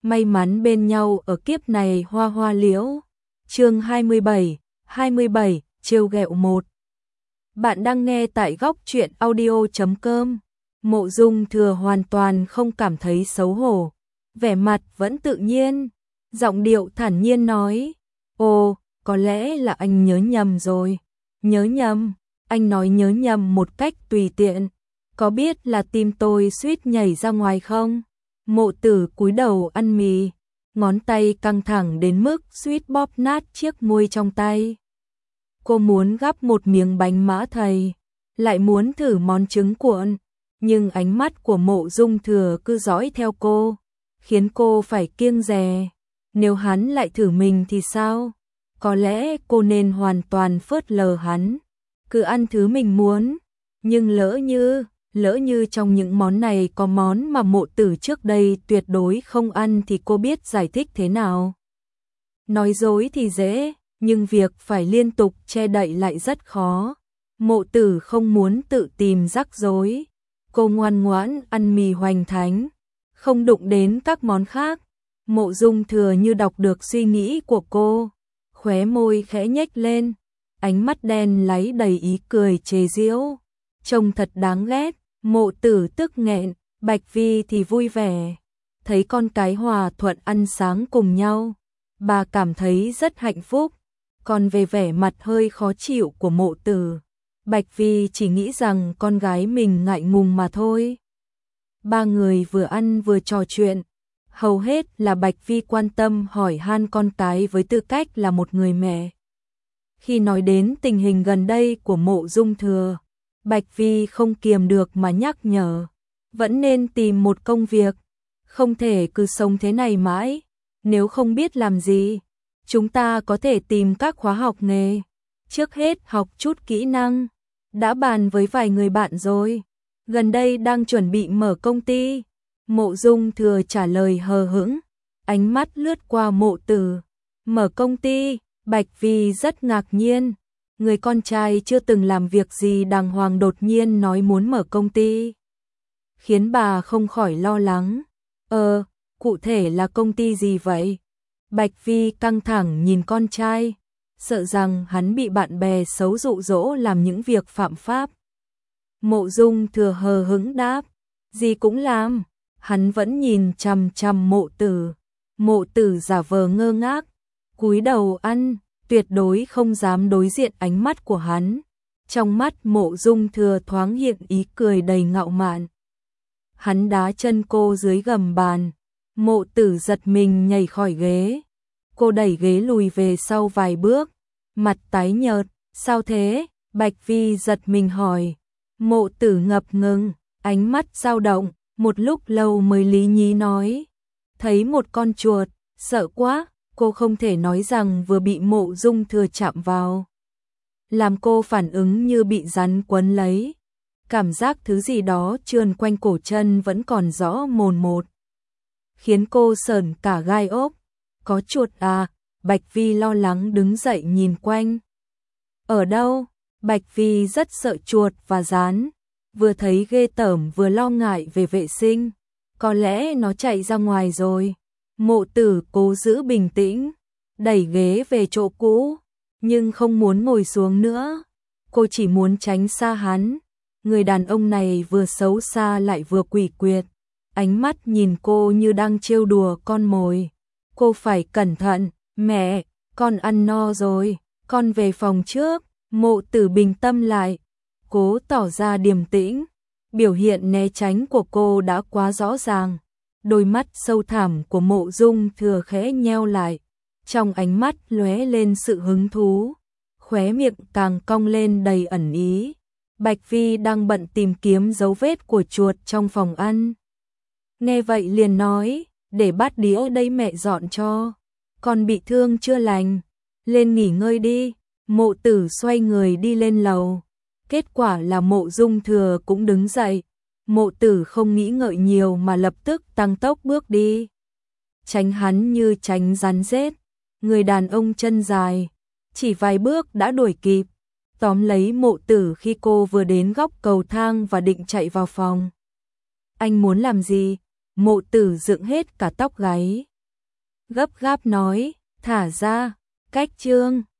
may mắn bên nhau ở kiếp này hoa hoa liễu. Chương 27, trêu ghẹo 1. Bạn đang nghe tại góc truyện audio.com. Mộ Dung Thừa hoàn toàn không cảm thấy xấu hổ, vẻ mặt vẫn tự nhiên, giọng điệu thản nhiên nói: "Ồ, có lẽ là anh nhớ nhầm rồi." "Nhớ nhầm?" Anh nói nhớ nhầm một cách tùy tiện. "Có biết là tim tôi suýt nhảy ra ngoài không?" Mộ Tử cúi đầu ăn mì, ngón tay căng thẳng đến mức suýt bóp nát chiếc muôi trong tay. Cô muốn gắp một miếng bánh mã thầy, lại muốn thử món trứng cuộn, nhưng ánh mắt của Mộ Dung Thừa cứ dõi theo cô, khiến cô phải kiêng dè. Nếu hắn lại thử mình thì sao? Có lẽ cô nên hoàn toàn phớt lờ hắn, cứ ăn thứ mình muốn. Nhưng lỡ như trong những món này có món mà Mộ Tử trước đây tuyệt đối không ăn thì cô biết giải thích thế nào? Nói dối thì dễ, nhưng việc phải liên tục che đậy lại rất khó. Mộ Tử không muốn tự tìm rắc rối. Cô ngoan ngoãn ăn mì hoành thánh, không đụng đến các món khác. Mộ Dung Thừa như đọc được suy nghĩ của cô, khóe môi khẽ nhếch lên, ánh mắt đen láy đầy ý cười chế giễu, trông thật đáng ghét. Mộ Tử tức nghẹn, Bạch Vi thì vui vẻ, thấy con cái hòa thuận ăn sáng cùng nhau, bà cảm thấy rất hạnh phúc. Còn về vẻ mặt hơi khó chịu của Mộ Tử, Bạch Vi chỉ nghĩ rằng con gái mình ngại ngùng mà thôi. Ba người vừa ăn vừa trò chuyện, hầu hết là Bạch Vi quan tâm hỏi han con cái với tư cách là một người mẹ. Khi nói đến tình hình gần đây của Mộ Dung Thừa, Bạch Vi không kiềm được mà nhắc nhở, vẫn nên tìm một công việc, không thể cứ sống thế này mãi. Nếu không biết làm gì, chúng ta có thể tìm các khóa học nghề, trước hết học chút kỹ năng. Đã bàn với vài người bạn rồi, gần đây đang chuẩn bị mở công ty. Mộ Dung Thừa trả lời hờ hững, ánh mắt lướt qua Mộ Tử. Mở công ty? Bạch Vi rất ngạc nhiên, người con trai chưa từng làm việc gì đàng hoàng đột nhiên nói muốn mở công ty, khiến bà không khỏi lo lắng. Cụ thể là công ty gì vậy? Bạch Vi căng thẳng nhìn con trai, sợ rằng hắn bị bạn bè xấu dụ dỗ làm những việc phạm pháp. Mộ Dung Thừa hờ hững đáp, gì cũng làm. Hắn vẫn nhìn chằm chằm Mộ Tử. Mộ Tử giả vờ ngơ ngác, cúi đầu ăn, tuyệt đối không dám đối diện ánh mắt của hắn. Trong mắt Mộ Dung Thừa thoáng hiện ý cười đầy ngạo mạn. Hắn đá chân cô dưới gầm bàn. Mộ Tử giật mình nhảy khỏi ghế. Cô đẩy ghế lùi về sau vài bước, mặt tái nhợt. Sao thế? Bạch Vi giật mình hỏi. Mộ Tử ngập ngừng, ánh mắt dao động, một lúc lâu mới lý nhí nói, thấy một con chuột, sợ quá. Cô không thể nói rằng vừa bị Mộ Dung Thừa chạm vào, làm cô phản ứng như bị rắn quấn lấy. Cảm giác thứ gì đó trườn quanh cổ chân vẫn còn rõ mồn một, khiến cô sởn cả gai ốc. Có chuột à? Bạch Vi lo lắng đứng dậy nhìn quanh. Ở đâu? Bạch Vi rất sợ chuột và gián, vừa thấy ghê tởm vừa lo ngại về vệ sinh. Có lẽ nó chạy ra ngoài rồi. Mộ Tử cố giữ bình tĩnh, đẩy ghế về chỗ cũ, nhưng không muốn ngồi xuống nữa. Cô chỉ muốn tránh xa hắn. Người đàn ông này vừa xấu xa lại vừa quỷ quyệt, ánh mắt nhìn cô như đang trêu đùa con mồi. Cô phải cẩn thận. Mẹ, con ăn no rồi, con về phòng trước. Mộ Tử bình tâm lại, cố tỏ ra điềm tĩnh. Biểu hiện né tránh của cô đã quá rõ ràng. Đôi mắt sâu thẳm của Mộ Dung Thừa khẽ nheo lại, trong ánh mắt lóe lên sự hứng thú, khóe miệng càng cong lên đầy ẩn ý. Bạch Vi đang bận tìm kiếm dấu vết của chuột trong phòng ăn. Nghe vậy liền nói, để bát đĩa đây mẹ dọn cho, con bị thương chưa lành, lên nghỉ ngơi đi. Mộ Tử xoay người đi lên lầu, kết quả là Mộ Dung Thừa cũng đứng dậy. Mộ Tử không nghĩ ngợi nhiều mà lập tức tăng tốc bước đi, tránh hắn như tránh rắn rết. Người đàn ông chân dài, chỉ vài bước đã đuổi kịp, tóm lấy Mộ Tử khi cô vừa đến góc cầu thang và định chạy vào phòng. Anh muốn làm gì? Mộ Tử dựng hết cả tóc gáy, gấp gáp nói, thả ra, cách chương.